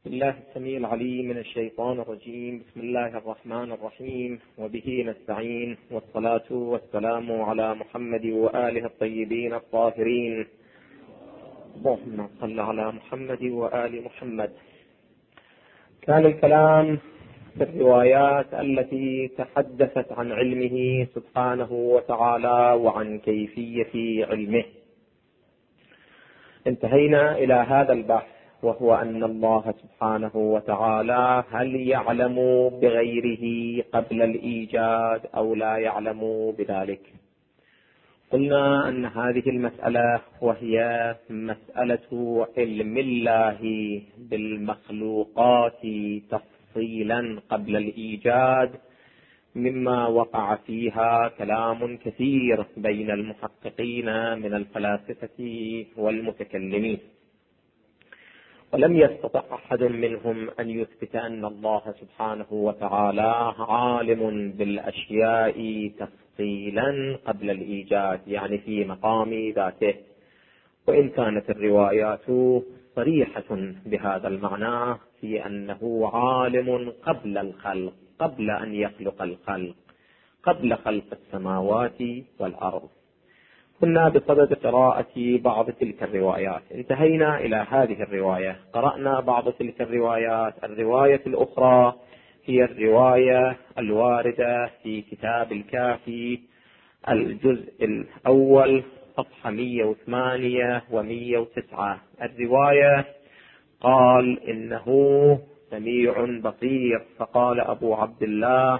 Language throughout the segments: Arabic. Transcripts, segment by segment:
بسم الله السميع العليم من الشيطان الرجيم. بسم الله الرحمن الرحيم، وبه نستعين، والصلاة والسلام على محمد وآله الطيبين الطاهرين. اللهم صل على محمد وآل محمد. كان الكلام في الروايات التي تحدثت عن علمه سبحانه وتعالى وعن كيفية علمه. انتهينا إلى هذا البحث، وهو أن الله سبحانه وتعالى هل يعلم بغيره قبل الإيجاد أو لا يعلم بذلك؟ قلنا أن هذه المسألة وهي مسألة علم الله بالمخلوقات تفصيلا قبل الإيجاد مما وقع فيها كلام كثير بين المحققين من الفلاسفة والمتكلمين، ولم يستطع أحد منهم أن يثبت أن الله سبحانه وتعالى عالم بالأشياء تفصيلا قبل الإيجاد، يعني في مقام ذاته. وإن كانت الروايات صريحة بهذا المعنى في أنه عالم قبل الخلق، قبل أن يخلق الخلق، قبل خلق السماوات والأرض. كنا بصدد قراءة بعض تلك الروايات، انتهينا إلى هذه الرواية، قرأنا بعض تلك الروايات. الرواية الأخرى هي الرواية الواردة في كتاب الكافي الجزء الأول صفحة 108 و109. الرواية قال إنه سميع بصير، فقال أبو عبد الله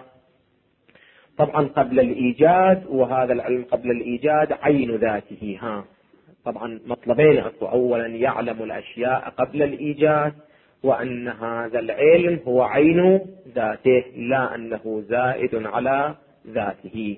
طبعا قبل الإيجاد، وهذا العلم قبل الإيجاد عين ذاته. طبعا مطلبين أكو، أولا يعلم الأشياء قبل الإيجاد، وأن هذا العلم هو عين ذاته لا أنه زائد على ذاته.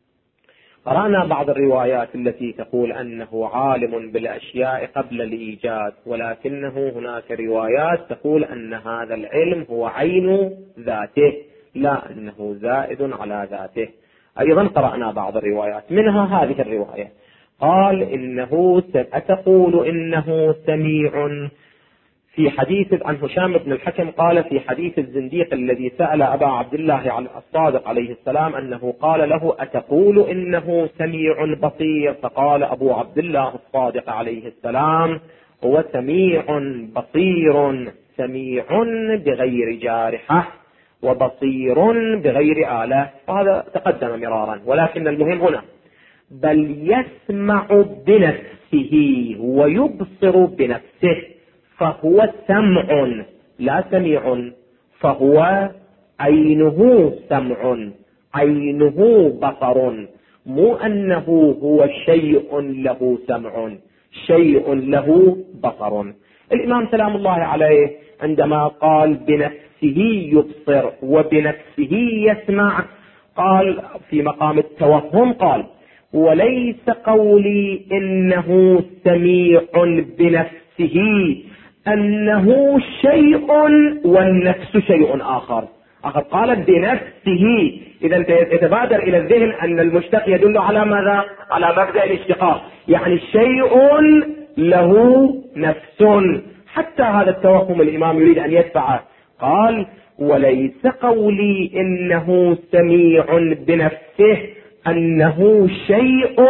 قرأنا بعض الروايات التي تقول أنه عالم بالأشياء قبل الإيجاد، ولكنه هناك روايات تقول أن هذا العلم هو عين ذاته لا أنه زائد على ذاته. أيضا قرأنا بعض الروايات، منها هذه الرواية قال إنه أتقول إنه سميع في حديث عن هشام بن الحكم، قال في حديث الزنديق الذي سأل أبا عبد الله الصادق عليه السلام أنه قال له أتقول إنه سميع بصير؟ فقال أبو عبد الله الصادق عليه السلام هو سميع بصير، سميع بغير جارحة وبصير بغير آلة. وهذا تقدم مرارا، ولكن المهم هنا بل يسمع بنفسه ويبصر بنفسه، فهو سمع لا سميع، فهو عينه سمع عينه بصر، مو أنه هو شيء له سمع شيء له بصر. الإمام سلام الله عليه عندما قال بنفسه يبصر وبنفسه يسمع، قال في مقام التوهم، قال وليس قولي إنه سميع بنفسه أنه شيء والنفس شيء آخر. قال بنفسه، إذا يتبادر إلى الذهن أن المشتق يدل على ماذا؟ على مبدأ الاشتقاق، يعني شيء له نفس. حتى هذا التوهم الإمام يريد أن يدفعه، قال وليس قولي إنه سميع بنفسه أنه شيء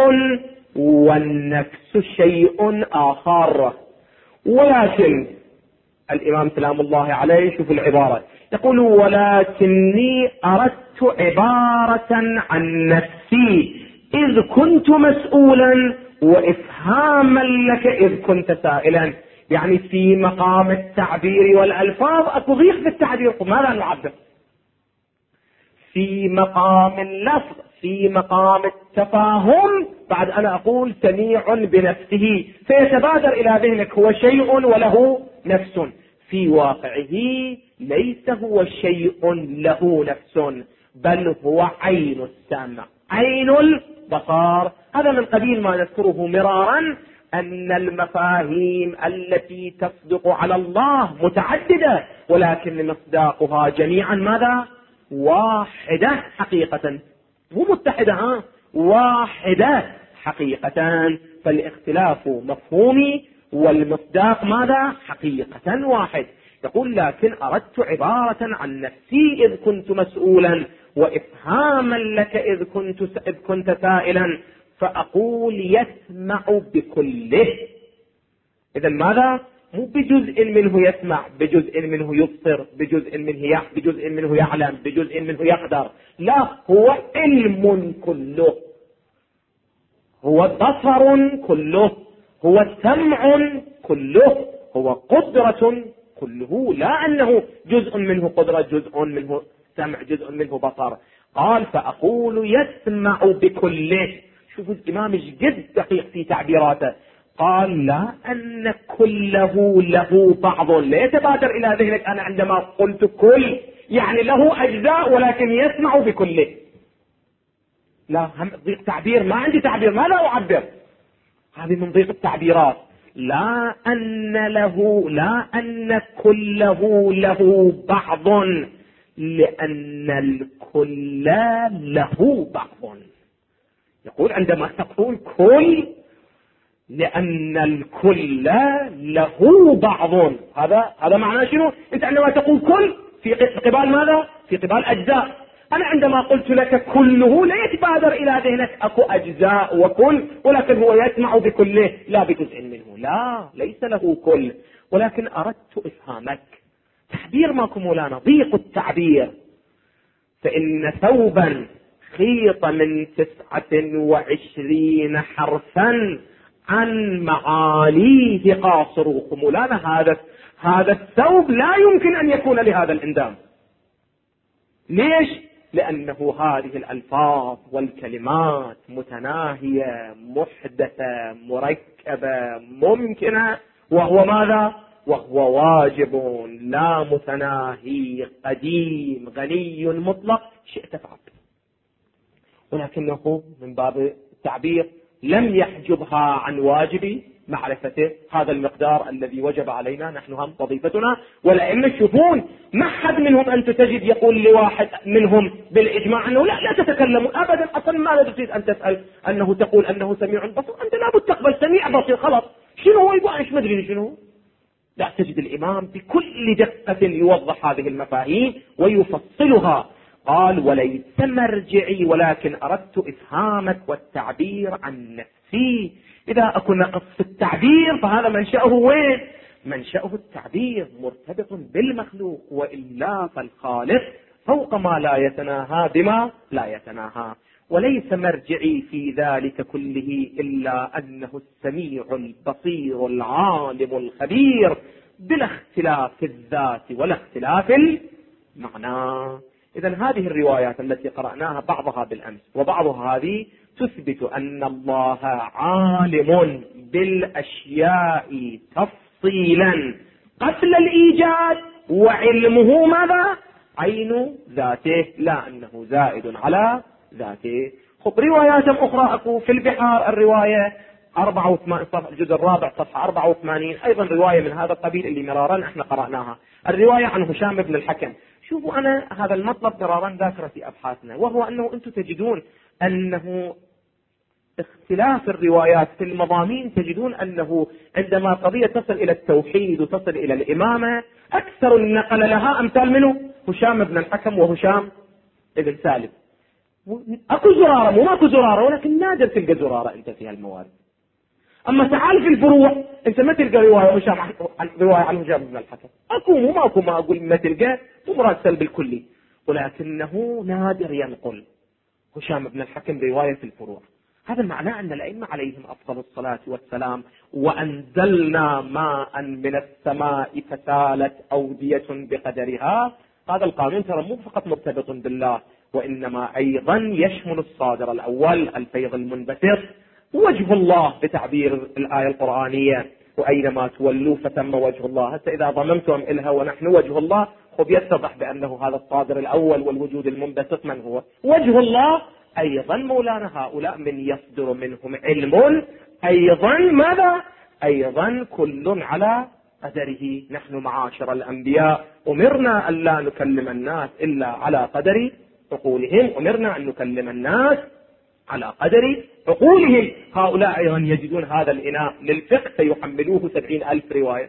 والنفس شيء آخر. ولكن الإمام سلام الله عليه شوف العبارة، يقول ولكني أردت عبارة عن نفسي إذ كنت مسؤولا وإفهاما لك إذ كنت سائلا. يعني في مقام التعبير والألفاظ أكو ضيق في التعبير، ماذا نعبر؟ في مقام اللفظ، في مقام التفاهم، بعد أنا أقول سميع بنفسه، فيتبادر إلى ذهنك هو شيء وله نفس. في واقعه ليس هو شيء له نفس، بل هو عين السمع عين البصر. هذا من قبيل ما نذكره مرارا، أن المفاهيم التي تصدق على الله متعددة، ولكن مصداقها جميعا ماذا؟ واحدة حقيقة، مو متحدة، واحدة حقيقة. فالاختلاف مفهومي والمصداق ماذا؟ حقيقة واحد. يقول لكن أردت عبارة عن نفسي إذ كنت مسؤولا، وإفهاما لك إذ كنت سائلا، فأقول يسمع بكله. إذا ماذا؟ مو بجزء منه يسمع، بجزء منه يبصر، بجزء منه يعلم، بجزء منه يقدر. لا، هو علم كله، هو بصر كله، هو سمع كله، هو قدرة كله، لا أنه جزء منه قدرة، جزء منه سمع، جزء منه بصر. قال فأقول يسمع بكله. شوفوا الإمام جد دقيق في تعبيراته. قال لا أن كله له بعض. لا يتبادر إلى ذهنك أنا عندما قلت كل يعني له أجزاء ولكن يسمع بكله. لا، هم ضيق تعبير، ما عندي تعبير، ما لا أعبر، هذه من ضيق التعبيرات. لا أن كله له بعض، لأن الكل له بعض. يقول عندما تقول كل لأن الكل له بعض، هذا معناه شنو؟ أنت عندما تقول كل في قبال ماذا؟ في قبال أجزاء. أنا عندما قلت لك كله لا يتبادر إلى ذهنك أكو أجزاء وكل، ولكن هو يسمع بكله لا بجزء منه. لا، ليس له كل، ولكن أردت إفهامك. تعبير ماكو مولانا، ضيق التعبير. فإن ثوبا خيط من 29 حرفا عن معاليه قاصر. مولانا هذا الثوب لا يمكن أن يكون لهذا الإندام. ليش؟ لأنه هذه الألفاظ والكلمات متناهية، محدثة، مركبة، ممكنة، وهو ماذا؟ وهو واجب لا متناهي، قديم، غني مطلق، شئت فعل. ولكنه من باب التعبير لم يحجبها عن واجب معرفته هذا المقدار الذي وجب علينا نحن هم وظيفتنا. والأئمة يشوفون ما حد منهم أنت تجد يقول لواحد منهم بالإجماع أنه لا تتكلموا أبدا، أصلا ماذا تريد أن تسأل أنه تقول أنه سميع بصير؟ أنت لابد تقبل سميع بصير خلاص. شنو هو يبغى إيش مدري شنو؟ لا، تجد الإمام بكل دقة يوضح هذه المفاهيم ويفصلها. قال وليس مرجعي ولكن أردت إفهامك والتعبير عن نفسي. إذا أكون نقص في التعبير فهذا منشأه وين؟ منشأه التعبير مرتبط بالمخلوق، وإلا فالخالق فوق ما لا يتناهى بما لا يتناهى. وليس مرجعي في ذلك كله إلا أنه السميع البصير العالم الخبير، بلا اختلاف الذات ولا اختلاف المعنى. إذا هذه الروايات التي قرأناها بعضها بالأمس وبعضها هذه تثبت أن الله عالم بالأشياء تفصيلا قبل الإيجاد، وعلمه ماذا؟ عين ذاته، لا أنه زائد على ذاته. خب روايات أخرى أكو في البحار، الرواية 84 الجزء الرابع صفحة 84 أيضا رواية من هذا القبيل اللي مرارا احنا قرأناها، الرواية عن هشام بن الحكم. شوفوا أنا هذا المطلب مرارا ذاكرة في أبحاثنا، وهو أنه أنتم تجدون أنه اختلاف الروايات في المضامين، تجدون أنه عندما قضية تصل إلى التوحيد وتصل إلى الإمامة أكثر النقل لها أمثال منه هشام بن الحكم وهشام بن سالم. أكو زرارة، مو ماكو زرارة، ولكن نادر تلقى زرارة أنت في هالموارد. أما تعال في الفروع أنت ما تلقى رواية عن هشام بن الحكم، أكو مو ماكو، ما أقول ما تلقى، مو مراد سلب الكلي، ولكنه نادر ينقل هشام بن الحكم رواية في الفروع. هذا معناه أن الأئمة عليهم أفضل الصلاة والسلام وأنزلنا ماء من السماء فسالت أودية بقدرها. هذا القانون ترى مو فقط مرتبط بالله، وإنما أيضا يشمل الصادر الأول الفيض المنبثق وجه الله بتعبير الآية القرآنية، وأينما تولوا فثم وجه الله. حتى إذا ضممتم إلها ونحن وجه الله، خب يتضح بأنه هذا الصادر الأول والوجود المنبثق من هو؟ وجه الله. أيضا مولانا هؤلاء من يصدر منهم علم أيضا ماذا؟ أيضا كل على قدره. نحن معاشر الأنبياء أمرنا أن لا نكلم الناس إلا على قدر عقولهم، أمرنا أن نكلم الناس على قدر عقولهم. هؤلاء أيضا يجدون هذا الإناء للفقه فيحملوه 70,000 رواية،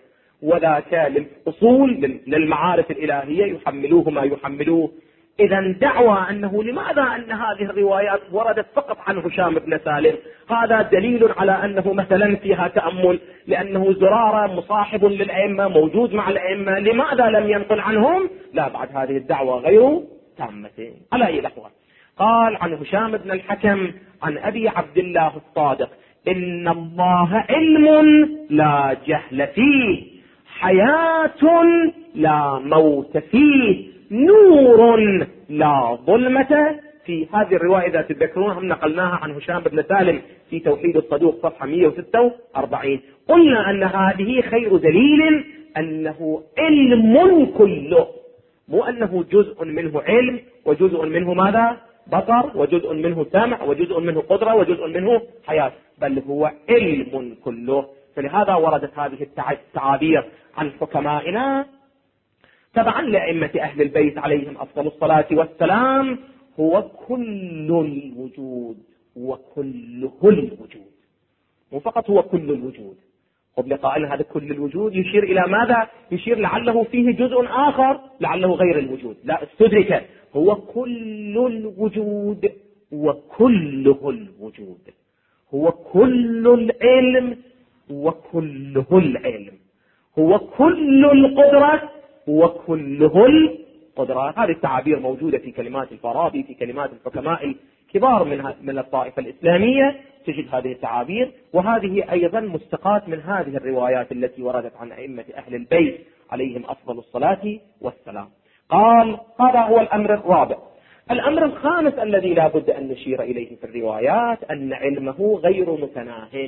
وذاك للأصول للمعارف الإلهية يحملوه ما يحملوه. إذا دعوى أنه لماذا أن هذه الروايات وردت فقط عن هشام بن سالم، هذا دليل على أنه مثلا فيها تأمل، لأنه زرارة مصاحب للأئمة موجود مع الأئمة، لماذا لم ينقل عنهم؟ لا، بعد هذه الدعوة غير تامة. على أي لحظة قال عن هشام بن الحكم عن أبي عبد الله الصادق: إن الله علم لا جهل فيه، حياة لا موت فيه، نور لا ظلمة فيه. هذه الرواية إذا تذكرونها هم نقلناها عن هشام بن سالم في توحيد الصدوق صفحة 146. قلنا أن هذه خير دليل أنه علم كله، مو أنه جزء منه علم وجزء منه ماذا؟ بصر، وجزء منه سمع، وجزء منه قدرة، وجزء منه حياة، بل هو علم كله. فلهذا وردت هذه التعابير عن حكمائنا تبعا لأئمة أهل البيت عليهم أفضل الصلاة والسلام: هو كل الوجود وكله الوجود، مو فقط هو كل الوجود. قبل قائل هذا كل الوجود يشير إلى ماذا؟ يشير لعله فيه جزء آخر، لعله غير الوجود. لا، استدرك هو كل الوجود وكله الوجود، هو كل العلم وكله العلم، هو كل القدرة وكله القدرات. هذه التعابير موجودة في كلمات الفارابي، في كلمات الحكماء الكبار من الطائفة الإسلامية، تجد هذه التعابير، وهذه أيضا مستقاة من هذه الروايات التي وردت عن أئمة أهل البيت عليهم أفضل الصلاة والسلام. قال هذا هو الأمر الرابع. الأمر الخامس الذي لا بد أن نشير إليه في الروايات أن علمه غير متناه.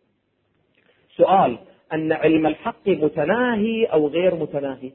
سؤال: أن علم الحق متناهي أو غير متناهي؟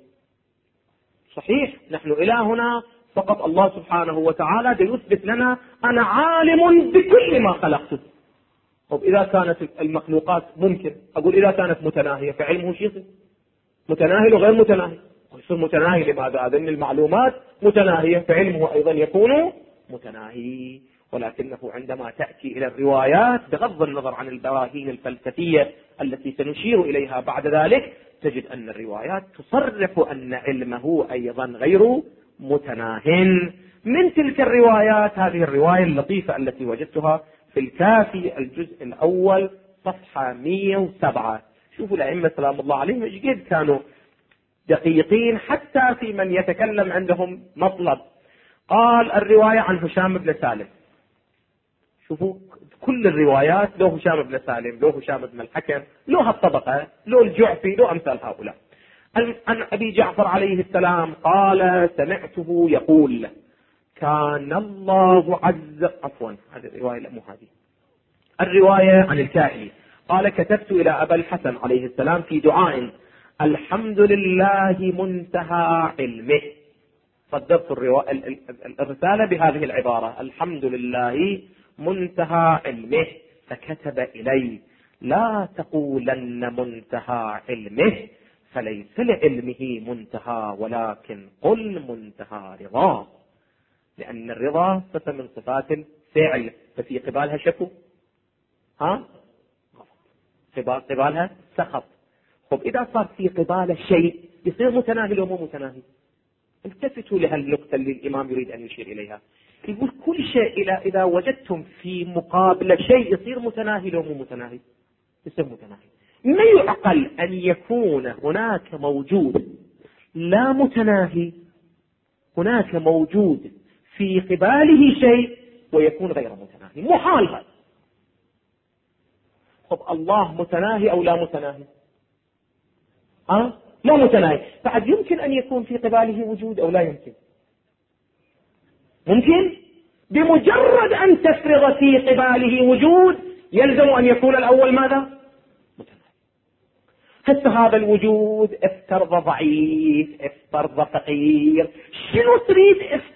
صحيح، نحن إلى هنا فقط الله سبحانه وتعالى يثبت لنا أنا عالم بكل ما خلقته. طب إذا كانت المخلوقات ممكن أقول إذا كانت متناهية فعلمه شيء متناهي وغير متناهي. ويصير متناهي لماذا؟ أن المعلومات متناهية فعلمه أيضا يكون متناهي. ولكنه عندما تأتي إلى الروايات بغض النظر عن البراهين الفلسفية التي سنشير إليها بعد ذلك، تجد أن الروايات تصرح أن علمه أيضا غير متناه. من تلك الروايات هذه الرواية اللطيفة التي وجدتها في الكافي الجزء الأول صفحة 107. شوفوا الأئمة سلام الله عليهم ايش كانوا دقيقين حتى في من يتكلم عندهم مطلب. قال الرواية عن هشام بن سالم، شوفوا كل الروايات له هشام بن سالم، له هشام بن الحكم، له الطبقة، له الجعفي، له أمثال هؤلاء. عن أبي جعفر عليه السلام قال سمعته يقول: كان الله هذه الرواية لا مو هذه الرواية عن الكائي قال: كتبت إلى أبا الحسن عليه السلام في دعاء: الحمد لله منتهى علمه. صدرت الرسالة بهذه العبارة: الحمد لله منتهى علمه. فكتب إلي: لا تقولن منتهى علمه، فليس لعلمه منتهى، ولكن قل منتهى رضاه. لأن الرضا صفة من صفات الفعل، ففي قبالها شكو، قبالها سخط. خب إذا صار في قبال شيء يصير متناهي لو مو متناهي. التفتوا لهالنقطة اللي الإمام يريد أن يشير إليها. يقول كل شيء إذا وجدتم في مقابل شيء يصير متناهي لو مو متناهي، يصير متناهي. ما يعقل أن يكون هناك موجود لا متناهي، هناك موجود في قباله شيء ويكون غير متناهي، محال هذا. طب الله متناهي أو لا متناهي؟ لا متناهي. بعد يمكن أن يكون في قباله وجود أو لا يمكن؟ ممكن. بمجرد أن تفرض في قباله وجود يلزم أن يكون الأول ماذا؟ متناهي. حتى هذا الوجود افترض ضعيف، افترض فقير، شنو تريد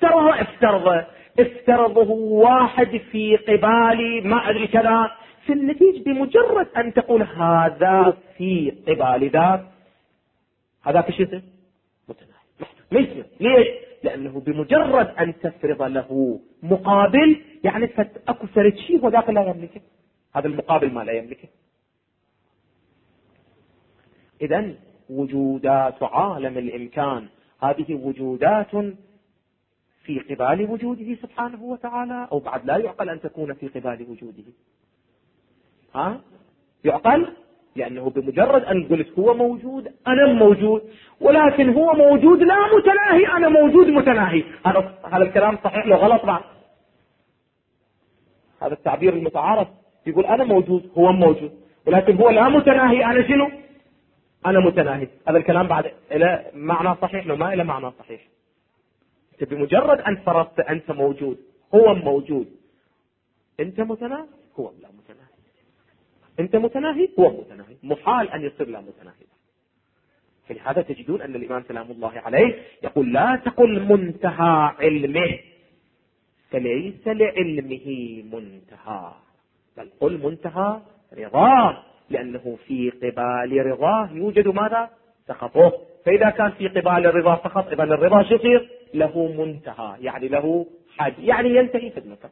افترضه واحد في قبالي ما أدري كذا، في النتيجة بمجرد أن تقول هذا في قبال ذاك، هذا شيء متناهي ما يصير. ليش؟ لأنه بمجرد أن تفرض له مقابل يعني أكو فرد شيء وذاك لا يملكه، هذا المقابل ما لا يملكه. إذن وجودات عالم الإمكان هذه وجودات في قبال وجوده سبحانه وتعالى، أو بعد لا يعقل أن تكون في قبال وجوده؟ يعقل، لأنه بمجرد أن قلت هو موجود أنا موجود، ولكن هو موجود لا متناهي أنا موجود متناهي. هذا الكلام صحيح لو غلط بعد؟ هذا التعبير المتعارف يقول أنا موجود هو موجود، ولكن هو لا متناهي أنا شنو؟ أنا متناهي. هذا الكلام بعد إلى معنى صحيح لو ما إلى معنى صحيح؟ بمجرد أن فرضت أنت موجود هو موجود، أنت متناهي هو لا متناهي، أنت متناهي هو متناهي، محال أن يصير لا متناهي. فلهذا تجدون أن الإمام سلام الله عليه يقول لا تقل منتهى علمه فليس لعلمه منتهى، بل قل منتهى رضاه، لأنه في قبال رضاه يوجد ماذا؟ سخطه. فإذا كان في قبال رضاه سخط، إذن الرضا شصير له منتهى، يعني له حد، يعني ينتهي خدمته.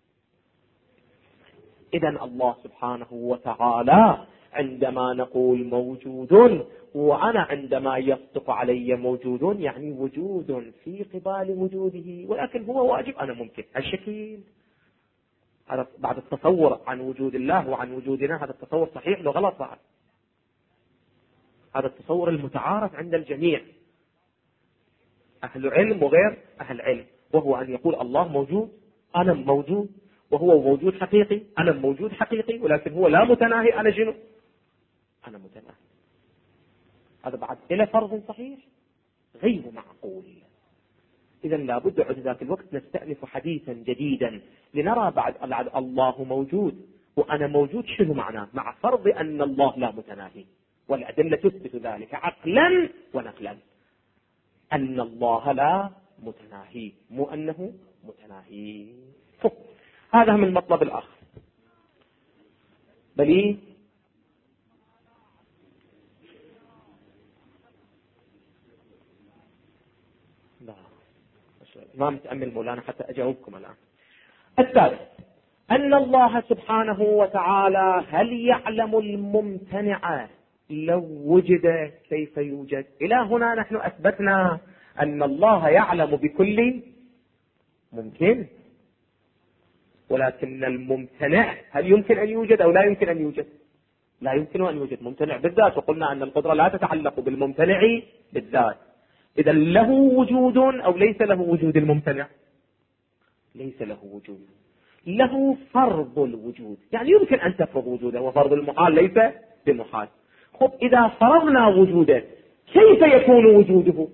إذن الله سبحانه وتعالى عندما نقول موجود، وأنا عندما يصدق علي موجود يعني وجود في قبال وجوده، ولكن هو واجب أنا ممكن. الشكل هذا بعد التصور عن وجود الله وعن وجودنا، هذا التصور صحيح لو غلط بعد؟ هذا التصور المتعارف عند الجميع، أهل علم وغير أهل علم، وهو أن يقول الله موجود أنا موجود، وهو موجود حقيقي أنا موجود حقيقي، ولكن هو لا متناهي أنا شنو؟ أنا متناهي. هذا بعد إلى فرض صحيح غير معقول. إذن لابد عند ذاك الوقت نستأنف حديثا جديدا لنرى بعد الله موجود وأنا موجود شنو معناه، مع فرض أن الله لا متناهي، والأدلة تثبت ذلك عقلا ونقلا أن الله لا متناهي، مو أنه متناهي. هذا من المطلب الآخر. بلي ما متأمل مولانا حتى أجاوبكم الآن. الثالث أن الله سبحانه وتعالى هل يعلم الممتنع لو وجد كيف يوجد؟ إلى هنا نحن أثبتنا أن الله يعلم بكل ممكن، ولكن الممتنع هل يمكن أن يوجد أو لا يمكن أن يوجد؟ لا يمكن أن يوجد ممتنع بالذات، وقلنا أن القدرة لا تتعلق بالممتنع بالذات. إذا له وجود أو ليس له وجود الممتنع؟ ليس له وجود، له فرض الوجود، يعني يمكن أن تفرض وجوده، وفرض المحال ليس بمحال. خب إذا فرضنا وجوده كيف يكون وجوده؟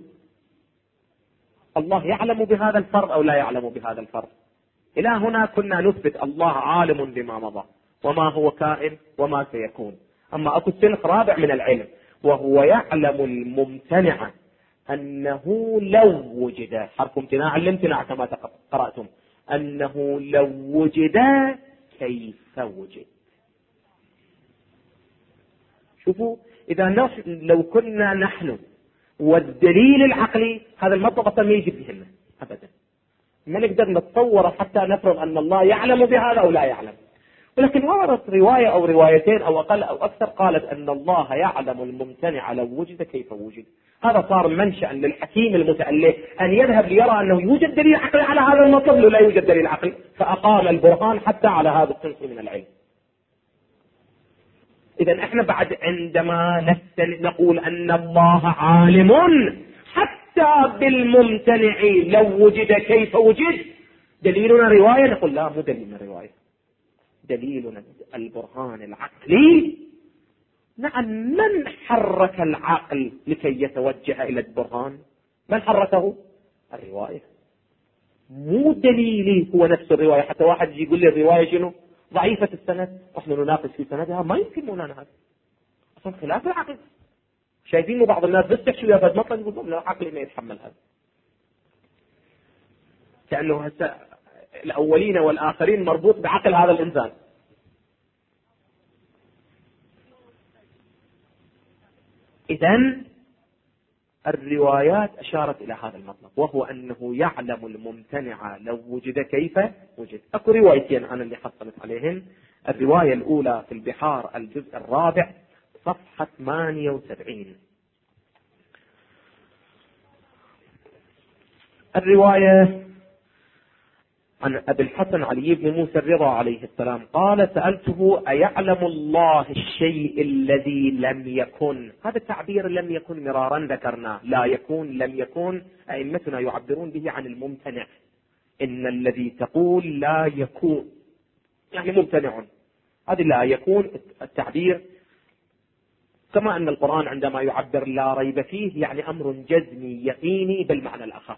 الله يعلم بهذا الفرض أو لا يعلم بهذا الفرض؟ إلى هنا كنا نثبت الله عالم بما مضى وما هو كائن وما سيكون. أما أكو صنف رابع من العلم، وهو يعلم الممتنع أنه لو وجد، حرف امتناع الامتناع كما قرأتم، أنه لو وجد كيف وجد. شوفوا، إذا لو كنا نحن والدليل العقلي، هذا المطلب أصلا ما يجي بهنا أبدا، ما نقدر نتصور حتى نفرض أن الله يعلم بهذا أو لا يعلم. ولكن وردت رواية أو روايتين أو أقل أو أكثر قالت أن الله يعلم الممتنع لو وجد كيف وجد. هذا صار منشأ للحكيم المتأله أن يذهب ليرى أنه يوجد دليل عقلي على هذا المطلب لو لا يوجد دليل عقلي، فأقام البرهان حتى على هذا الصنف من العلم. إذا احنا بعد عندما نقول أن الله عالم حتى بالممتنع لو وجد كيف وجد، دليلنا رواية؟ نقول لا، مو دليلنا رواية، دليلنا البرهان العقلي. نعم، من حرك العقل لكي يتوجه إلى البرهان؟ من حركه؟ الرواية، مو دليلي هو نفس الرواية. حتى واحد يجي يقول لي الرواية شنو؟ ضعيفة السند، واحنا نناقش في سندها، ما يمكن مولانا هذا اصلا خلاف العقل. شايفين بعض الناس بس تحشو يا بد مطلق يقول لا عقلي ما يتحمل هذا، كأنه هسه الأولين والآخرين مربوط بعقل هذا الإنسان. إذن الروايات أشارت إلى هذا المطلب، وهو أنه يعلم الممتنع لو وجد كيف وجد. أكو روايتين أنا اللي حصلت عليهن. الرواية الأولى في البحار الجزء الرابع صفحة 78، الرواية عن أبي الحسن علي بن موسى الرضا عليه السلام قال: سألته: أيعلم الله الشيء الذي لم يكن؟ هذا التعبير لم يكن مرارا ذكرناه، لا يكون لم يكن، أئمتنا يعبرون به عن الممتنع. إن الذي تقول لا يكون يعني ممتنع، هذه لا يكون التعبير، كما أن القرآن عندما يعبر لا ريب فيه يعني أمر جزمي يقيني بالمعنى الأخف.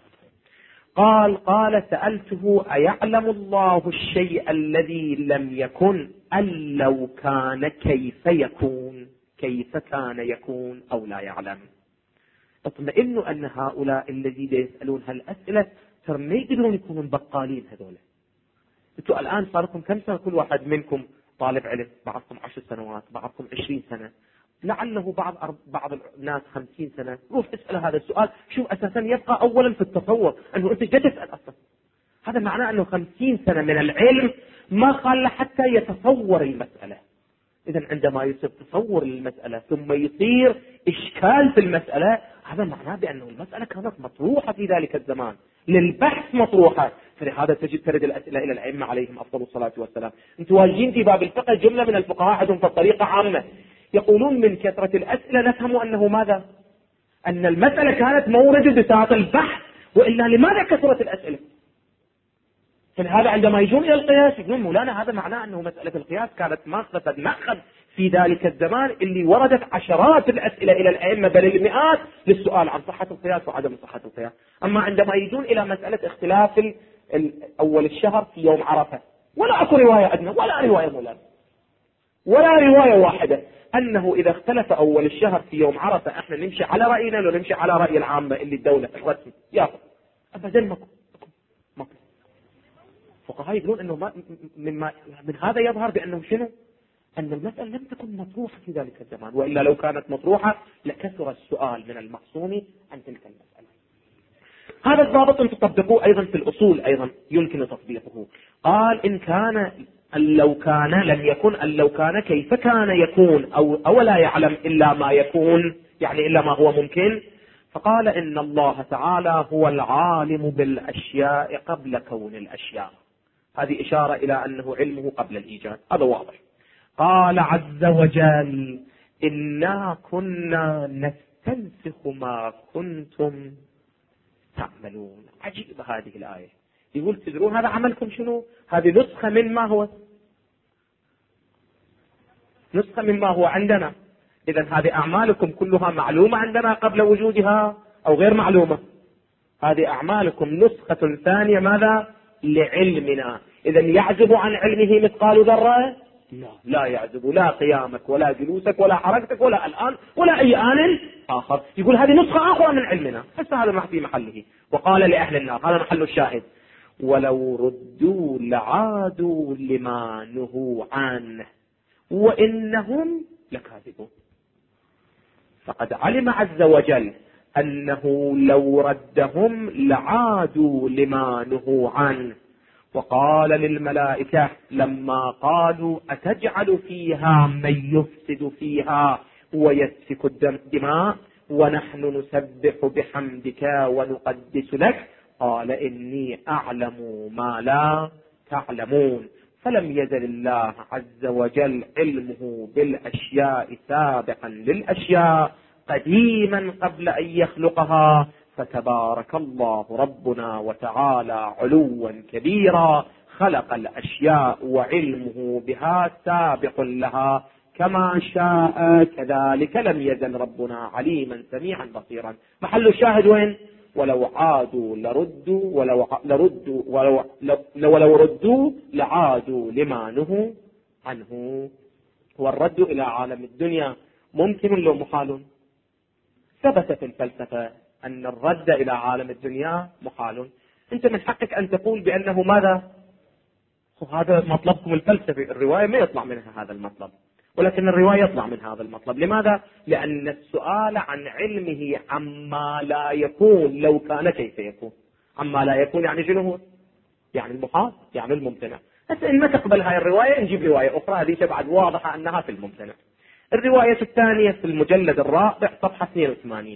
قال: سألته: أيعلم الله الشيء الذي لم يكن؟ أن لو كان كيف يكون؟ كيف كان يكون أو لا يعلم؟ اطمئنوا أن هؤلاء الذين يسألون هالأسئلة ترى ما يقدرون يكونون بقالين هذولا. انتوا الآن صار لكم كم سنة كل واحد منكم طالب علم؟ بعضكم 10 سنوات، بعضكم 20 سنة، لعله بعض الناس 50 سنة. روح اسأل هذا السؤال، شوف أساسا يبقى أولا في التصور أنه أنت جاي تسأل أصلا. هذا معناه أنه 50 سنة من العلم ما خلى حتى يتصور المسألة. إذا عندما يصير تصور للمسألة ثم يصير إشكال في المسألة، هذا معناه بأنه المسألة كانت مطروحة في ذلك الزمان، للبحث مطروحة. فلهذا ترد الأسئلة إلى الأئمة عليهم أفضل الصلاة والسلام. أنتم واجين في باب الفقه جملة من الفقهاء عندهم في الطريقة عامة يقولون من كثرة الأسئلة نفهم أنه ماذا؟ أن المسألة كانت مورد بساط البحث، وإلا لماذا كثرت الأسئلة؟ فلهذا عندما يجون إلى القياس يقولون: مولانا هذا معناه أنه مسألة القياس كانت مأخذ في ذلك الزمان اللي وردت عشرات الأسئلة إلى الأئمة بل المئات للسؤال عن صحة القياس وعدم صحة القياس. أما عندما يجون إلى مسألة اختلاف أول الشهر في يوم عرفة، ولا أكو رواية عندنا ولا رواية مولانا ولا رواية واحدة أنه إذا اختلف أول الشهر في يوم عرفة احنا نمشي على رأينا لو نمشي على رأي العامة اللي الدولة الرسمي ياخذ. أبدا ماكو. فقهاء يقولون أنه من هذا يظهر بأنه شنو؟ أن المسألة لم تكن مطروحة في ذلك الزمان، وإلا لو كانت مطروحة لكثر السؤال من المعصوم عن تلك المسألة. هذا الضابط أن تطبقوه أيضا في الأصول، أيضا يمكن تطبيقه. قال: إن كان أن لو كان لم يكن، أن لو كان كيف كان يكون أو لا يعلم إلا ما يكون، يعني إلا ما هو ممكن. فقال: إن الله تعالى هو العالم بالأشياء قبل كون الأشياء. هذه إشارة إلى أنه علمه قبل الإيجاد، هذا واضح. قال عز وجل: إنا كنا نستنسخ ما كنتم تعملون. عجيب هذه الآية. يقول: تدرون هذا عملكم شنو؟ هذه نسخة من ما هو، نسخة مما هو عندنا. إذا هذه أعمالكم كلها معلومة عندنا قبل وجودها أو غير معلومة؟ هذه أعمالكم نسخة ثانية ماذا؟ لعلمنا. إذا يعزب عن علمه مثقال ذرة؟ لا يعزب، لا قيامك ولا جلوسك ولا حركتك ولا الآن ولا أي آن آخر. يقول هذه نسخة أخرى من علمنا، بس هذا ما في محله. وقال لأهل النار، هذا محل الشاهد: ولو ردوا لعادوا لما نهوا عنه وإنهم لكاذبون. فقد علم عز وجل أنه لو ردهم لعادوا لما نهوا عنه. وقال للملائكة لما قالوا: أتجعل فيها من يفسد فيها ويسفك الدماء ونحن نسبح بحمدك ونقدس لك، قال: إني أعلم ما لا تعلمون. فلم يزل الله عز وجل علمه بالأشياء سابقا للأشياء قديما قبل أن يخلقها، فتبارك الله ربنا وتعالى علوا كبيرا، خلق الأشياء وعلمه بها سابق لها كما شاء، كذلك لم يزل ربنا عليما سميعا بصيرا. محل الشاهد وين؟ ولو عادوا لردوا ولو ردوا لعادوا لما نهوا عنه. والرد إلى عالم الدنيا ممكن لو محال؟ ثبت في الفلسفة أن الرد إلى عالم الدنيا محال. أنت من حقك أن تقول بأنه ماذا؟ هذا مطلبكم الفلسفي، الرواية ما يطلع منها هذا المطلب، ولكن الرواية يطلع من هذا المطلب. لماذا؟ لأن السؤال عن علمه عما لا يكون لو كان كيف يكون. عما لا يكون يعني شنو؟ يعني المحال، يعني الممتنع. بس إن ما تقبل هاي الرواية نجيب رواية أخرى، هذه بعد واضحة أنها في الممتنع. الرواية الثانية في المجلد الرابع صفحة 82: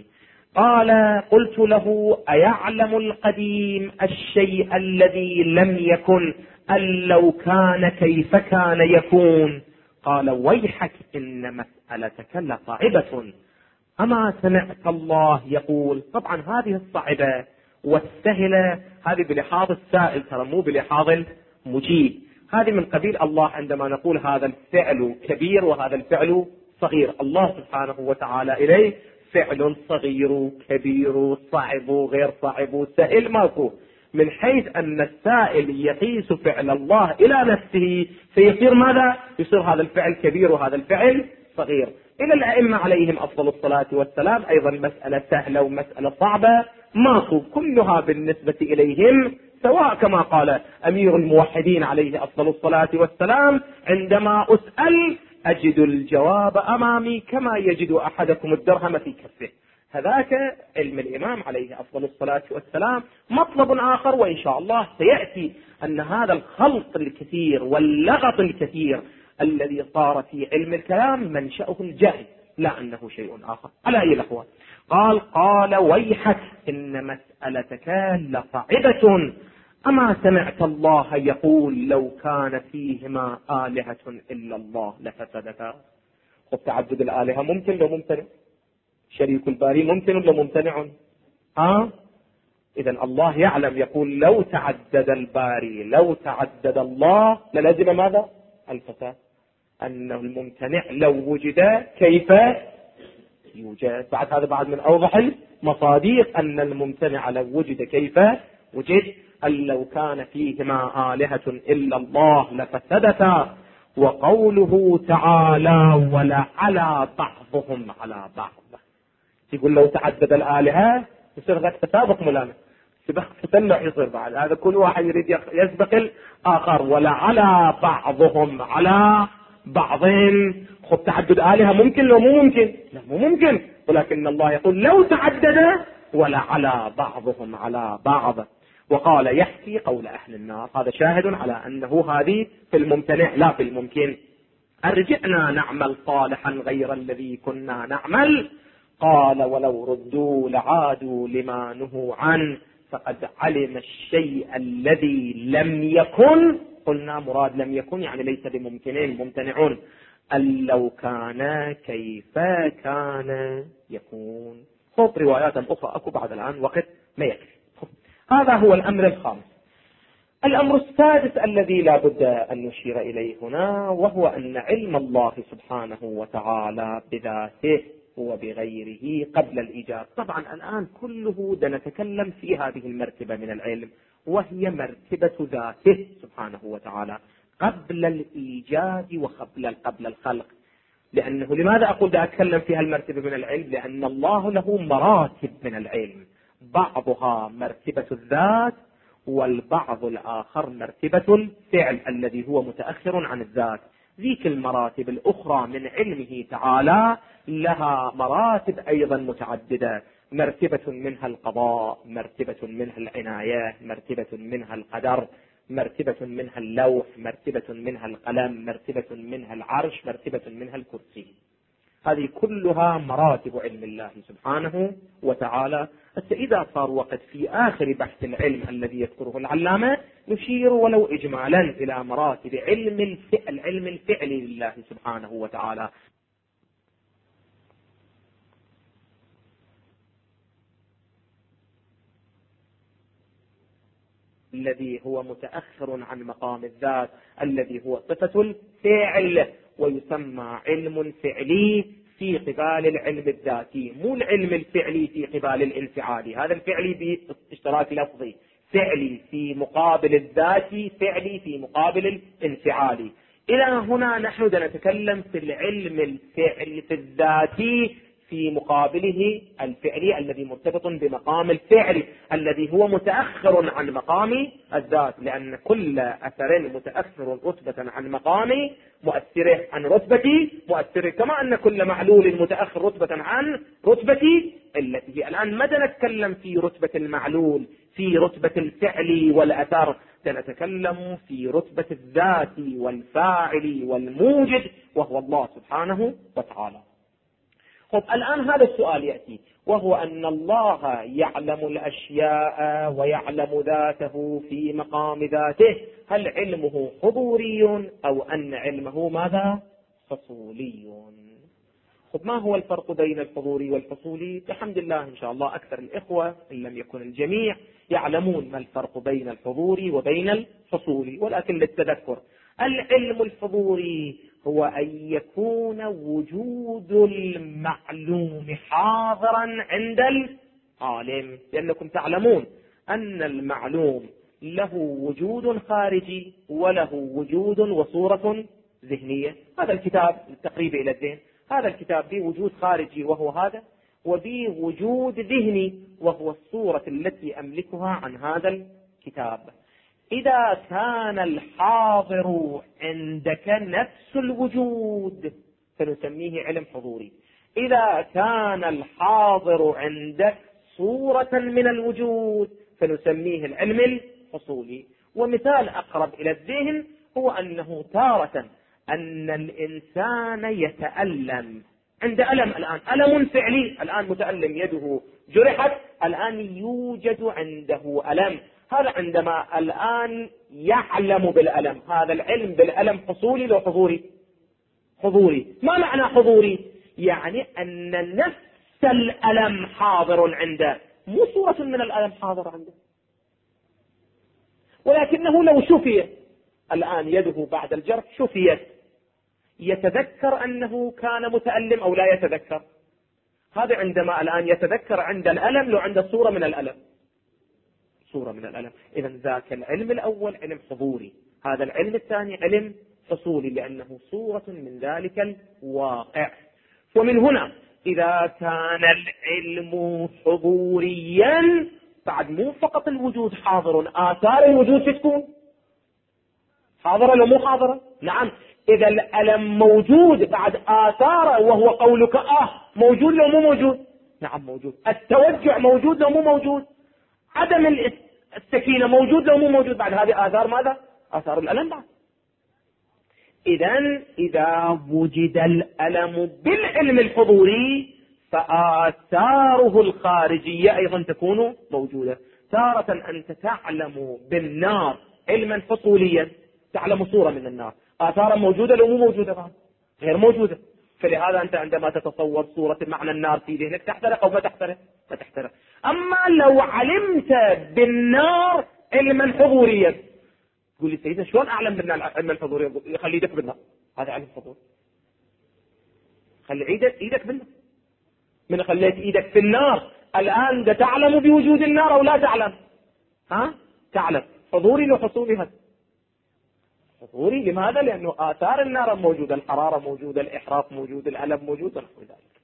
قال قلت له أيعلم القديم الشيء الذي لم يكن أن لو كان كيف كان يكون؟ قال ويحك إن مسألتك لصعبة، أما سمعت الله يقول. طبعا هذه الصعبة والسهلة هذه بلحاظ السائل، ترى مو بلحاظ المجيب. هذه من قبيل الله عندما نقول هذا الفعل كبير وهذا الفعل صغير. الله سبحانه وتعالى إليه فعل صغير كبير صعب غير صعب سهل ماكو، من حيث أن السائل يقيس فعل الله إلى نفسه فيصير ماذا؟ يصير هذا الفعل كبير وهذا الفعل صغير. إلى الأئمة عليهم أفضل الصلاة والسلام أيضا مسألة سهلة ومسألة صعبة ماكو، كلها بالنسبة إليهم سواء، كما قال أمير الموحدين عليه أفضل الصلاة والسلام عندما أسأل أجد الجواب أمامي كما يجد أحدكم الدرهم في كفه. هذاك علم الإمام عليه أفضل الصلاة والسلام. مطلب آخر وإن شاء الله سيأتي أن هذا الخلط الكثير واللغط الكثير الذي صار في علم الكلام منشأه الجهل لا أنه شيء آخر. على أي الأحوال قال ويحك إن مسألتك لصعبة، أما سمعت الله يقول لو كان فيهما آلهة إلا الله لفسدتا. تعدد الآلهة ممكن لو ممتنع؟ شريك الباري ممكن ولا ممتنع؟ إذن الله يعلم يقول لو تعدد الباري لو تعدد الله للازم ماذا؟ الفساد. أنه الممتنع لو وجد كيف يوجد. بعد هذا بعد من أوضح المصاديق أن الممتنع لو وجد كيف وجد. أن لو كان فيهما آلهة إلا الله لفسدتا. وقوله تعالى ولعلى بعضهم على بعض، يقول لو تعدد الآلهة يصير ذاك تسابق ملامة سباق تسلح يصير بعد هذا كل واحد يريد يسبق الآخر. ولعلى بعضهم على بعض. خب تعدد آلهة ممكن لو مو ممكن؟ لا مو ممكن، ولكن الله يقول لو تعدد ولعلى بعضهم على بعض. وقال يحكي قول أهل النار. هذا شاهد على أنه هذه في الممتنع لا في الممكن. أرجعنا نعمل صالحا غير الذي كنا نعمل. قال ولو ردوا لعادوا لما نهوا عنه فقد علم الشيء الذي لم يكن. قلنا مراد لم يكن يعني ليس بممكنين ممتنعون. أن لو كان كيف كان يكون. خب روايات أخرى أكو بعد الآن وقت ما يكفي. هذا هو الأمر الخامس. الأمر السادس الذي لا بد أن نشير إليه هنا وهو أن علم الله سبحانه وتعالى بذاته وبغيره قبل الإيجاد. طبعا الآن كله نتكلم في هذه المرتبة من العلم وهي مرتبة ذاته سبحانه وتعالى قبل الإيجاد وقبل الخلق. لأنه لماذا أقول أتكلم في هالمرتبة من العلم؟ لأن الله له مراتب من العلم، بعضها مرتبة الذات والبعض الآخر مرتبة الفعل الذي هو متأخر عن الذات. ذيك المراتب الأخرى من علمه تعالى لها مراتب أيضا متعددة، مرتبة منها القضاء، مرتبة منها العناية، مرتبة منها القدر، مرتبة منها اللوح، مرتبة منها القلم، مرتبة منها العرش، مرتبة منها الكرسي. هذه كلها مراتب علم الله سبحانه وتعالى. إذا صار وقت في آخر بحث العلم الذي يذكره العلامة نشير ولو إجمالا إلى مراتب العلم الفعلي لله سبحانه وتعالى. الذي هو متأخر عن مقام الذات الذي هو صفة الفعل، ويسمى علم فعلي في قبال العلم الذاتي، مو العلم الفعلي في قبال الانفعالي. هذا الفعلي باشتراك لفظي، فعلي في مقابل الذاتي، فعلي في مقابل الانفعالي. إلى هنا نحن نتكلم في العلم الفعلي في الذاتي في مقابله الفعلي الذي مرتبط بمقام الفعل الذي هو متأخر عن مقام الذات، لأن كل أثر متأخر رتبة عن مقام مؤثره عن رتبة مؤثره، كما أن كل معلول متأخر رتبة عن رتبة التي الآن ماذا نتكلم في رتبة المعلول في رتبة الفعل والأثر؟ سنتكلم في رتبة الذات والفاعل والموجد وهو الله سبحانه وتعالى. خب الآن هذا السؤال يأتي، وهو أن الله يعلم الأشياء ويعلم ذاته في مقام ذاته، هل علمه حضوري أو أن علمه ماذا؟ فصولي. خب ما هو الفرق بين الحضوري والفصولي؟ بحمد الله إن شاء الله أكثر الإخوة إن لم يكن الجميع يعلمون ما الفرق بين الحضوري وبين الفصولي، ولكن للتذكر، العلم الحضوري هو أن يكون وجود المعلوم حاضرا عند العالم، لأنكم تعلمون أن المعلوم له وجود خارجي وله وجود وصورة ذهنية. هذا الكتاب التقريب إلى الذهن، هذا الكتاب به وجود خارجي وهو هذا، وبه وجود ذهني وهو الصورة التي أملكها عن هذا الكتاب. إذا كان الحاضر عندك نفس الوجود فنسميه علم حضوري، إذا كان الحاضر عندك صورة من الوجود فنسميه العلم الفصولي. ومثال أقرب إلى الذهن هو أنه تارة أن الإنسان يتألم، عند ألم الآن، ألم فعلي، الآن متألم يده جرحت، الآن يوجد عنده ألم، هذا عندما الآن يعلم بالألم، هذا العلم بالألم حصولي لو حضوري؟ حضوري. ما معنى حضوري؟ يعني أن نفس الألم حاضر عنده، مو صورة من الألم حاضر عنده، ولكنه لو شفي الآن يده بعد الجرح شفيت، يتذكر أنه كان متألم أو لا يتذكر؟ هذا عندما الآن يتذكر عند الألم لو عنده صورة من الألم، صورة من الألم. إذا ذاك العلم الأول علم حضوري، هذا العلم الثاني علم فصولي، لأنه صورة من ذلك الواقع. ومن هنا إذا كان العلم حضوريا بعد مو فقط الوجود حاضر، آثار الوجود تكون حاضرة لو مو حاضرة؟ نعم. إذا الألم موجود بعد آثاره، وهو قولك موجود لو مو موجود؟ نعم موجود. التوجع موجود لو مو موجود؟ عدم السكينة موجود لو مو موجود؟ بعد هذه آثار ماذا؟ آثار الألم بعد. إذا وجد الألم بالعلم الحضوري فآثاره الخارجية أيضا تكون موجودة. تارة أنت تعلم بالنار علما فصوليا، تعلم صورة من النار، آثارا موجودة لو مو موجودة بعد؟ غير موجودة. فلهذا أنت عندما تتصور صورة معنى النار في ذهنك تحترق أو ما تحترق؟ ما تحترق. أما لو علمت بالنار علما حضوريا، تقول لي سيدنا شلون أعلم بالنار علما حضوريا؟ خلي يدك بالنار، هذا علم حضور. خلي ايدك بالنار. من خليت ايدك في النار الآن تعلم بوجود النار أو لا تعلم؟ تعلم. حضوري لو حصولي؟ هذا حضوري. لماذا؟ لأنه آثار النار موجودة، الحرارة موجودة، الإحراق موجود، الألم موجود ونحو ذلك.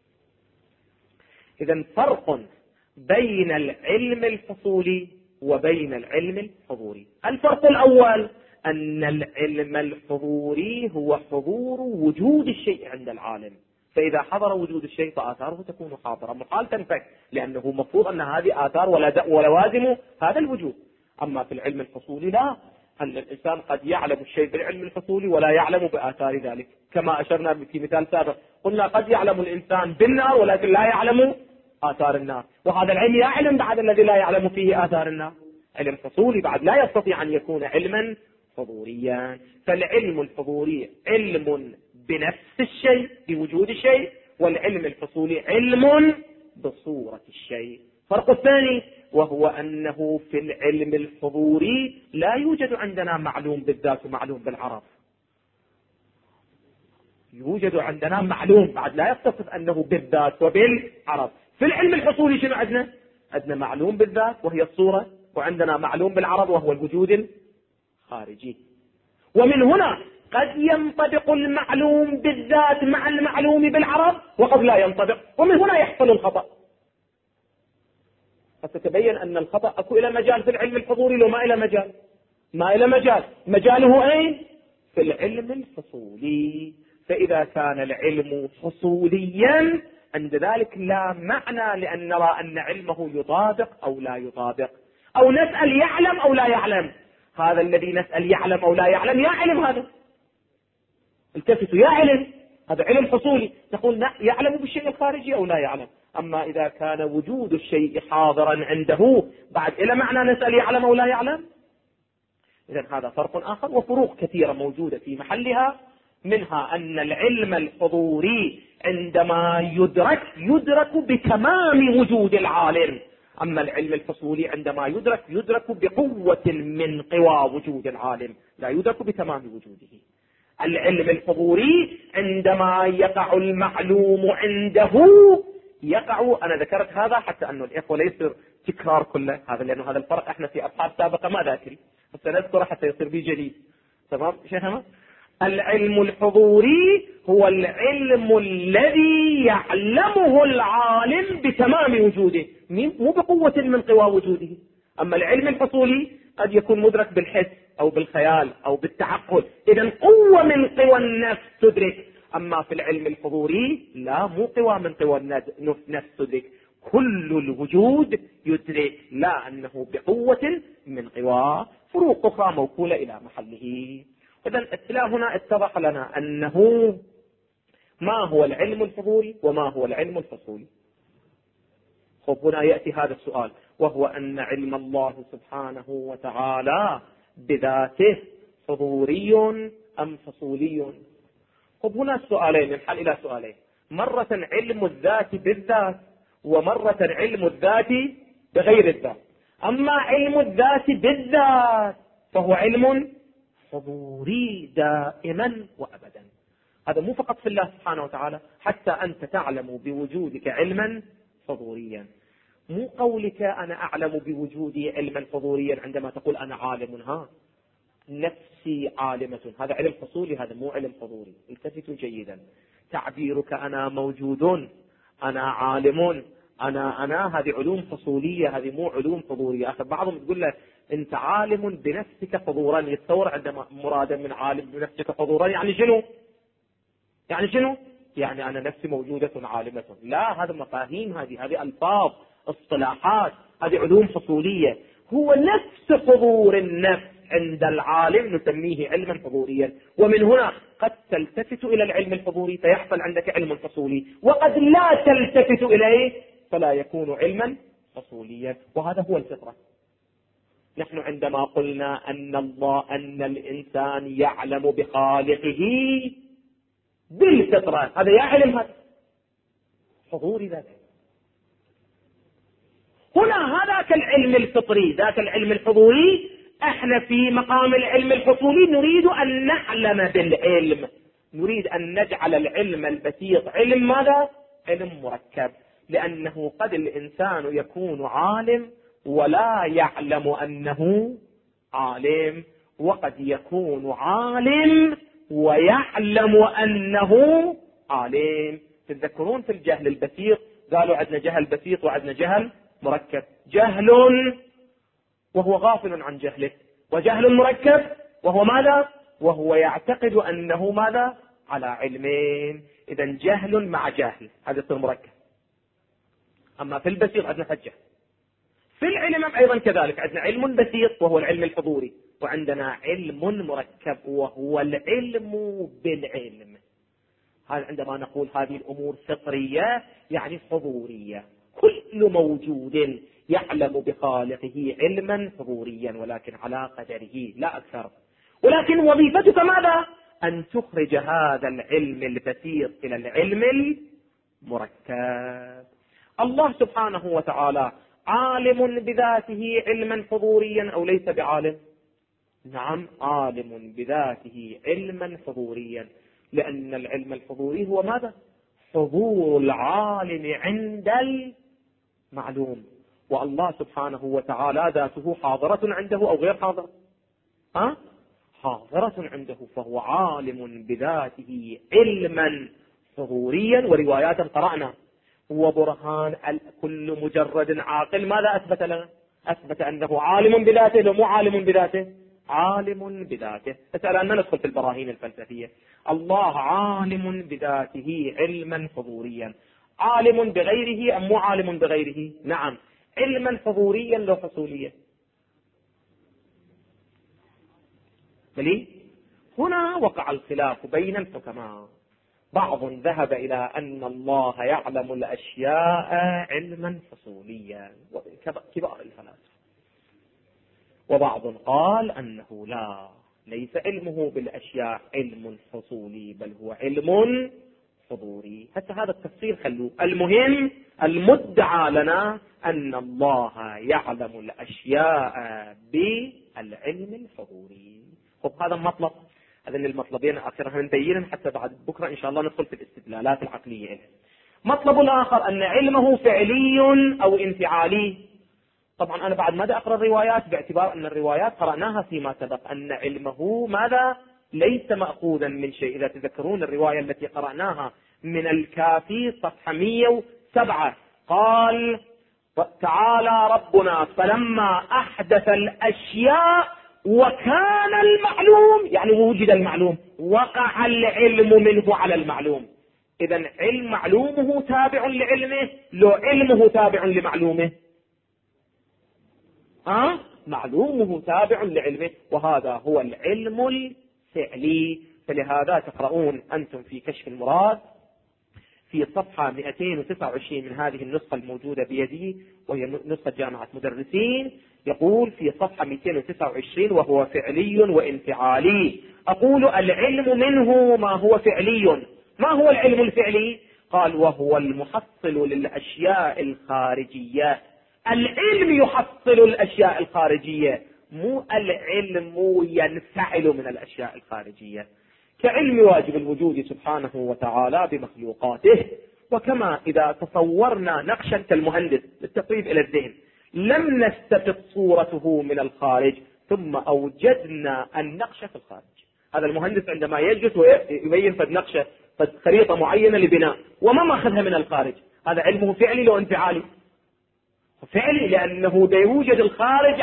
إذن فرق بين العلم الفصولي وبين العلم الحضوري. الفرق الأول أن العلم الحضوري هو حضور وجود الشيء عند العالم، فإذا حضر وجود الشيء فآثاره تكون حاضرة، محال تنفك، لأنه مفروض أن هذه آثار ولوازم هذا الوجود. أما في العلم الفصولي لا، أن الإنسان قد يعلم الشيء بالعلم الفصولي ولا يعلم بآثار ذلك، كما أشرنا في مثال سابق، قلنا قد يعلم الإنسان بالنار ولكن لا يعلم آثار النار، وهذا العلم يعلم بعد الذي لا يعلم فيه آثار النار. علم فصولي بعد لا يستطيع أن يكون علما حضوريا. فالعلم الحضوري علم بنفس الشيء، بوجود الشيء، والعلم الفصولي علم بصورة الشيء. الفرق الثاني وهو أنه في العلم الحضوري لا يوجد عندنا معلوم بالذات ومعلوم بالعرض، يوجد عندنا معلوم بعد لا يتصف أنه بالذات وبالعرض. في العلم الحصولي شنو عندنا؟ عندنا معلوم بالذات وهي الصورة، وعندنا معلوم بالعرض وهو الوجود الخارجي. ومن هنا قد ينطبق المعلوم بالذات مع المعلوم بالعرض وقد لا ينطبق، ومن هنا يحصل الخطأ. فتتبين أن الخطأ أكو إلى مجال في العلم الحضوري لو ما إلى مجال، ما إلى مجال. مجاله أين؟ في العلم الفصولي. فإذا كان العلم فصوليا عند ذلك لا معنى لأن نرى أن علمه يطابق أو لا يطابق، أو نسأل يعلم أو لا يعلم. هذا الذي نسأل يعلم أو لا يعلم، يا علم هذا، التفتوا يا علم، هذا علم حصولي، تقول يعلم بالشيء الخارجي أو لا يعلم. أما إذا كان وجود الشيء حاضرا عنده بعد إلى معنى نسأل يعلم أو لا يعلم. إذن هذا فرق آخر، وفروق كثيرة موجودة في محلها، منها أن العلم الحضوري عندما يدرك بتمام وجود العالم، أما العلم الحصولي عندما يدرك بقوة من قوى وجود العالم، لا يدرك بتمام وجوده. العلم الحضوري عندما يقع المعلوم عنده أنا ذكرت هذا حتى أنه الإخوة ليس تكرار كله هذا، لأنه هذا الفرق احنا في أبحاث سابقة ما ذاكري، سنذكره حتى يصير به جديد. تمام شيخنا؟ العلم الحضوري هو العلم الذي يعلمه العالم بتمام وجوده، مو بقوة من قوى وجوده. أما العلم الحصولي قد يكون مدرك بالحس أو بالخيال أو بالتعقل، إذن قوة من قوى النفس تدرك. أما في العلم الحضوري لا، مو قوى من قوى النفس تدرك، كل الوجود يدرك، لا أنه بقوة من قوى. فروق أخرى موكولة إلى محله. إذن إلى هنا اتضح لنا أنه ما هو العلم الحضوري وما هو العلم الحصولي. خب هنا يأتي هذا السؤال، وهو أن علم الله سبحانه وتعالى بذاته حضوري أم حصولي؟ خب هنا السؤالين ينحل إلى سؤالين، مرة علم الذات بالذات، ومرة علم الذات بغير الذات. أما علم الذات بالذات فهو علم حضوري دائما وأبدا. هذا مو فقط في الله سبحانه وتعالى، حتى أنت تعلم بوجودك علما حضوريا. مو قولك أنا أعلم بوجودي علما حضوريا عندما تقول أنا عالم، نفسي عالمة، هذا علم حصولي، هذا مو علم حضوري. التفتوا جيدا، تعبيرك أنا موجود، أنا عالم، أنا هذه علوم حصولية، هذه مو علوم حضورية. آخر بعضهم تقول له أنت عالم بنفسك حضورا، يتصور عندما مرادا من عالم بنفسك حضورا يعني شنو؟ يعني أنا نفسي موجودة عالمة. لا، هذا مفاهيم، هذه ألفاظ، اصطلاحات، هذه علوم حصولية. هو نفس حضور النفس عند العالم نسميه علما حضوريا. ومن هنا قد تلتفت إلى العلم الحضوري فيحصل عندك علم حصولي، وقد لا تلتفت إليه فلا يكون علما حصوليا. وهذا هو الفطرة. نحن عندما قلنا أن الإنسان يعلم بخالقه بالفطرة، هذا يا علم، هذا حضوري ذاته. هنا هذاك العلم الفطري، ذاك العلم الحضوري، احنا في مقام العلم الحصولي نريد أن نعلم بالعلم، نريد أن نجعل العلم البسيط علم ماذا؟ علم مركب. لأنه قد الإنسان يكون عالم ولا يعلم أنه عالم، وقد يكون عالم ويعلم أنه عالم. تتذكرون في الجهل البسيط قالوا عندنا جهل بسيط وعندنا جهل مركب. جهل وهو غافل عن جهله، وجهل مركب وهو ماذا؟ وهو يعتقد أنه ماذا؟ على علمين. إذا جهل مع جاهل هذا يصير مركب. أما في البسيط عندنا حجة. في العلم أيضا كذلك، عندنا علم بسيط وهو العلم الحضوري، وعندنا علم مركب وهو العلم بالعلم. هذا عندما نقول هذه الأمور فطرية يعني حضورية. كل موجود يعلم بخالقه علما حضوريا، ولكن على قدره لا أكثر. ولكن وظيفتك ماذا؟ أن تخرج هذا العلم البسيط إلى العلم المركب. الله سبحانه وتعالى عالم بذاته علما حضوريا أو ليس بعالم؟ نعم، عالم بذاته علما حضوريا، لأن العلم الحضوري هو ماذا؟ حضور العالم عند المعلوم. والله سبحانه وتعالى ذاته حاضرة عنده أو غير حاضرة؟ حاضرة عنده، فهو عالم بذاته علما حضوريا. وروايات قرأنا وبرهان كل مجرد عاقل ماذا أثبت لنا؟ أثبت أنه عالم بذاته لو مو عالم بذاته؟ عالم بذاته. أسأل أن ندخل في البراهين الفلسفية. الله عالم بذاته علما حضوريا، عالم بغيره أم مو عالم بغيره؟ نعم، علما حضوريا لو حصوليا. هنا وقع الخلاف بين الحكماء. بعض ذهب إلى أن الله يعلم الأشياء علما فصوليا، كبار الفلاسفة. وبعض قال أنه لا، ليس علمه بالأشياء علم فصولي، بل هو علم حضوري. حتى هذا التفصيل خلوه، المهم المدعى لنا أن الله يعلم الأشياء بالعلم الحضوري. هذا مطلب، هذين المطلبين آخرها نبين حتى بعد بكرة إن شاء الله ندخل في الاستدلالات العقلية له. مطلب الآخر أن علمه فعلي أو انفعالي. طبعا أنا بعد ماذا أقرأ الروايات، باعتبار أن الروايات قرأناها فيما سبق أن علمه ماذا ليس مأخوذا من شيء. إذا تذكرون الرواية التي قرأناها من الكافي صفحة 107 قال تعالى ربنا فلما أحدث الأشياء وكان المعلوم، يعني وجد المعلوم، وقع العلم منه على المعلوم. إذن علم معلومه تابع لعلمه، لو علمه تابع لمعلومه، معلومه تابع لعلمه، وهذا هو العلم الفعلي. فلهذا تقرؤون أنتم في كشف المراد في صفحة 229 من هذه النسخة الموجودة بيدي، وهي نسخة جامعة مدرسين، يقول في صفحة 229 وهو فعلي وانفعالي. أقول العلم منه ما هو فعلي. ما هو العلم الفعلي؟ قال وهو المحصل للأشياء الخارجية. العلم يحصل الأشياء الخارجية، مو العلم ينفعل من الأشياء الخارجية، كعلم واجب الوجود سبحانه وتعالى بمخلوقاته. وكما إذا تصورنا نقشا كالمهندس للتقريب إلى الذهن، لم نستفد صورته من الخارج ثم أوجدنا النقش في الخارج. هذا المهندس عندما يجلس ويبين فد نقشة فد خريطة معينة لبناء وما أخذها من الخارج، هذا علمه فعلي لو انفعالي؟ فعلي، لأنه يوجد الخارج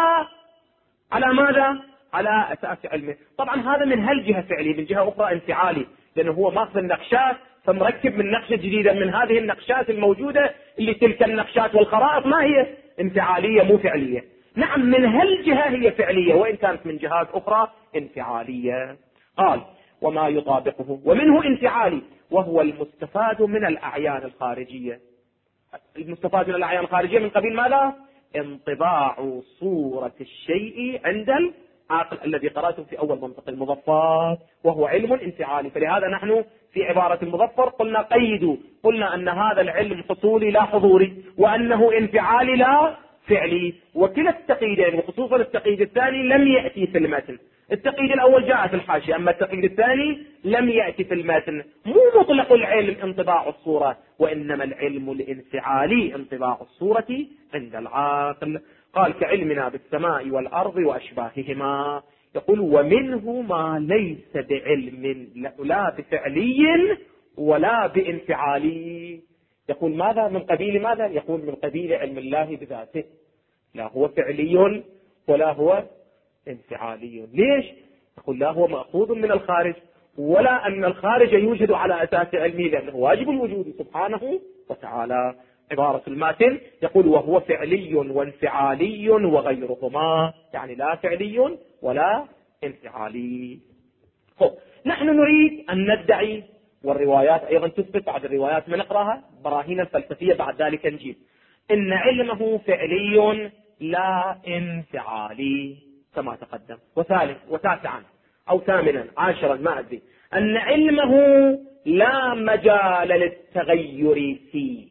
على ماذا؟ على أساس علمه. طبعا هذا من هالجهة فعلي، من جهة أخرى انفعالي، لأنه هو ماخذ النقشات فمركب من نقشة جديدة من هذه النقشات الموجودة اللي تلك النقشات والخرائط ما هي انفعالية مو فعلية. نعم من هالجهة هي فعلية، وإن كانت من جهات أخرى انفعالية. قال وما يطابقه ومنه انفعالي، وهو المستفاد من الأعيان الخارجية. المستفاد من الأعيان الخارجية من قبيل ماذا؟ انطباع صورة الشيء عند العاقل الذي قرأته في أول منطق المظفر، وهو علم انفعالي. فلهذا نحن في عبارة المظفر قلنا قيدوا، قلنا أن هذا العلم حصولي لا حضوري، وأنه انفعالي لا فعلي. وكلا التقييدين وخصوصا التقييد الثاني لم يأتي في المتن. التقييد الأول جاء في الحاشية، أما التقييد الثاني لم يأتي في المتن. مو مطلق العلم انطباع الصورة، وإنما العلم الانفعالي انطباع الصورة عند العاقل. قال كعلمنا بالسماء والأرض وأشباههما. يقول ومنه ما ليس بعلم لا بفعلي ولا بانفعالي. يقول ماذا؟ من قبيل ماذا؟ يقول من قبيل علم الله بذاته، لا هو فعلي ولا هو انفعالي. ليش؟ يقول لا هو مأخوذ من الخارج، ولا أن الخارج يوجد على أساس علمه، لأنه واجب الوجود سبحانه وتعالى. عبارة الماتن يقول وهو فعلي وانفعالي وغيرهما، يعني لا فعلي ولا انفعالي. نحن نريد أن ندعي، والروايات أيضا تثبت، بعد الروايات ما نقرأها براهين الفلسفية بعد ذلك نجيب، إن علمه فعلي لا انفعالي كما تقدم. وتاسعا أو ثامنا عاشرا ما أدري، أن علمه لا مجال للتغير فيه،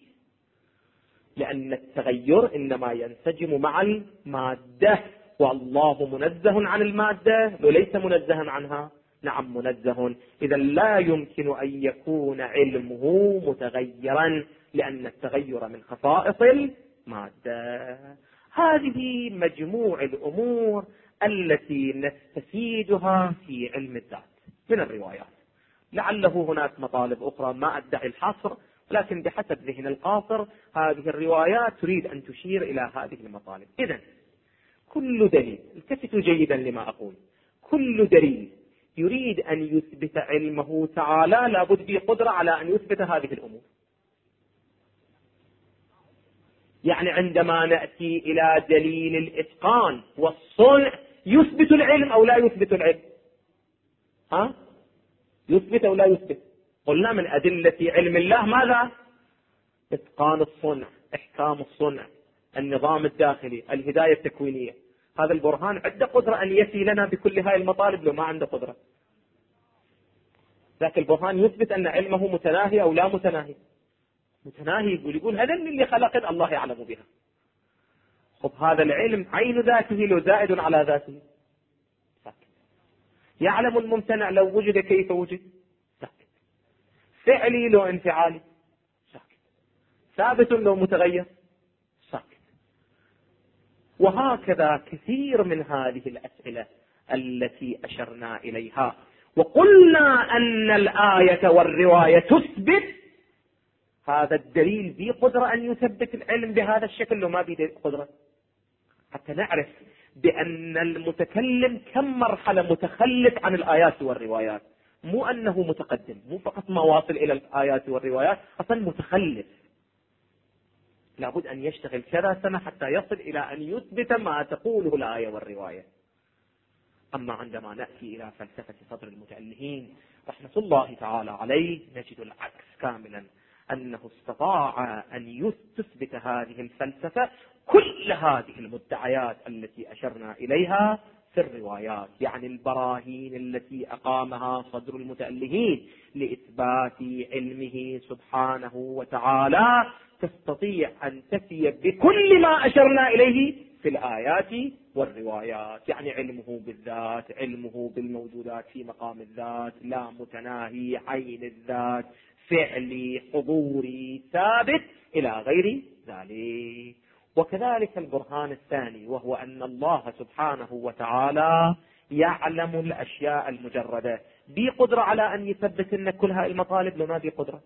لأن التغير إنما ينسجم مع المادة، والله منزه عن المادة وليس منزها عنها. نعم منزه، إذا لا يمكن أن يكون علمه متغيرا، لأن التغير من خصائص المادة. هذه مجموع الأمور التي نستفيدها في علم الذات من الروايات. لعله هناك مطالب أخرى ما أدعي الحصر، لكن بحسب ذهن القاصر هذه الروايات تريد أن تشير إلى هذه المطالب. إذن كل دليل، التفتوا جيدا لما أقول، كل دليل يريد أن يثبت علمه تعالى لابد بقدرة على أن يثبت هذه الأمور. يعني عندما نأتي إلى دليل الإتقان والصنع يثبت العلم أو لا يثبت العلم؟ يثبت أو لا يثبت؟ قلنا من أدلة علم الله ماذا؟ إتقان الصنع، إحكام الصنع، النظام الداخلي، الهداية التكوينية. هذا البرهان عنده قدرة أن يفي لنا بكل هاي المطالب لو ما عنده قدرة. ذاك البرهان يثبت أن علمه متناهي أو لا متناهي. متناهي يقول هذا اللي خلق الله يعلم بها. خب هذا العلم عين ذاته لو زائد على ذاته ساكت. يعلم الممتنع لو وجد كيف وجد ساكت. فعلي لو انفعالي ساكت. ثابت لو متغير ساكت. وهكذا كثير من هذه الأسئلة التي أشرنا إليها. وقلنا أن الآية والرواية تثبت هذا الدليل ذي قدرة أن يثبت العلم بهذا الشكل وما بيد قدرة، حتى نعرف بأن المتكلم كم مرحلة متخلف عن الآيات والروايات. مو أنه متقدم، مو فقط ما واصل إلى الآيات والروايات، أصلا متخلف. لابد أن يشتغل كذا سنة حتى يصل إلى أن يثبت ما تقوله الآية والرواية. أما عندما نأتي إلى فلسفة صدر المتألهين رحمة الله تعالى عليه نجد العكس كاملا، أنه استطاع أن تثبت هذه الفلسفة كل هذه المدعيات التي أشرنا إليها في الروايات، يعني البراهين التي أقامها صدر المتألهين لإثبات علمه سبحانه وتعالى تستطيع أن تفي بكل ما أشرنا إليه في الآيات والروايات. يعني علمه بالذات، علمه بالموجودات في مقام الذات، لا متناهي، عين الذات، فعلي، حضوري، ثابت، إلى غير ذلك. وكذلك البرهان الثاني، وهو أن الله سبحانه وتعالى يعلم الأشياء المجردة. بي قدرة على أن يثبت لنا كل هاي المطالب لو ما بي قدرة؟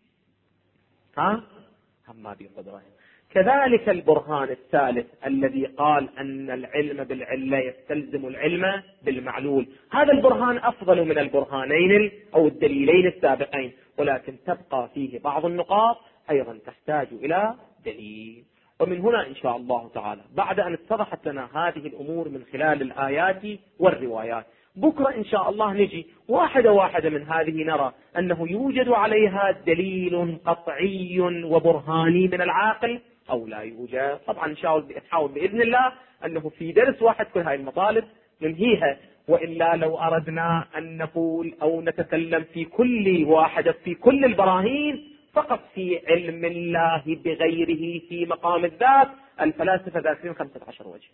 هم ما بي قدرة. كذلك البرهان الثالث الذي قال أن العلم بالعلة يستلزم العلم بالمعلول، هذا البرهان أفضل من البرهانين أو الدليلين السابقين، ولكن تبقى فيه بعض النقاط أيضا تحتاج إلى دليل. ومن هنا إن شاء الله تعالى بعد أن اتضحت لنا هذه الأمور من خلال الآيات والروايات، بكرة إن شاء الله نجي واحدة واحدة من هذه نرى أنه يوجد عليها دليل قطعي وبرهاني من العاقل أو لا يوجد. طبعا نحاول بإذن الله أنه في درس واحد كل هذه المطالب ننهيها، وإلا لو أردنا أن نقول أو نتكلم في كل واحدة في كل البراهين فقط في علم الله بغيره في مقام الذات، الفلاسفة ذاكرين 15 وجه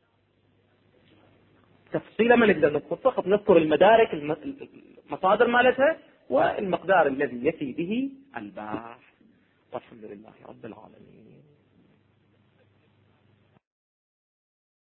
تفصيلا ما نقدر نذكر، فقط نذكر المدارك المصادر مالتها والمقدار الذي يفي به البحث. والحمد لله رب العالمين.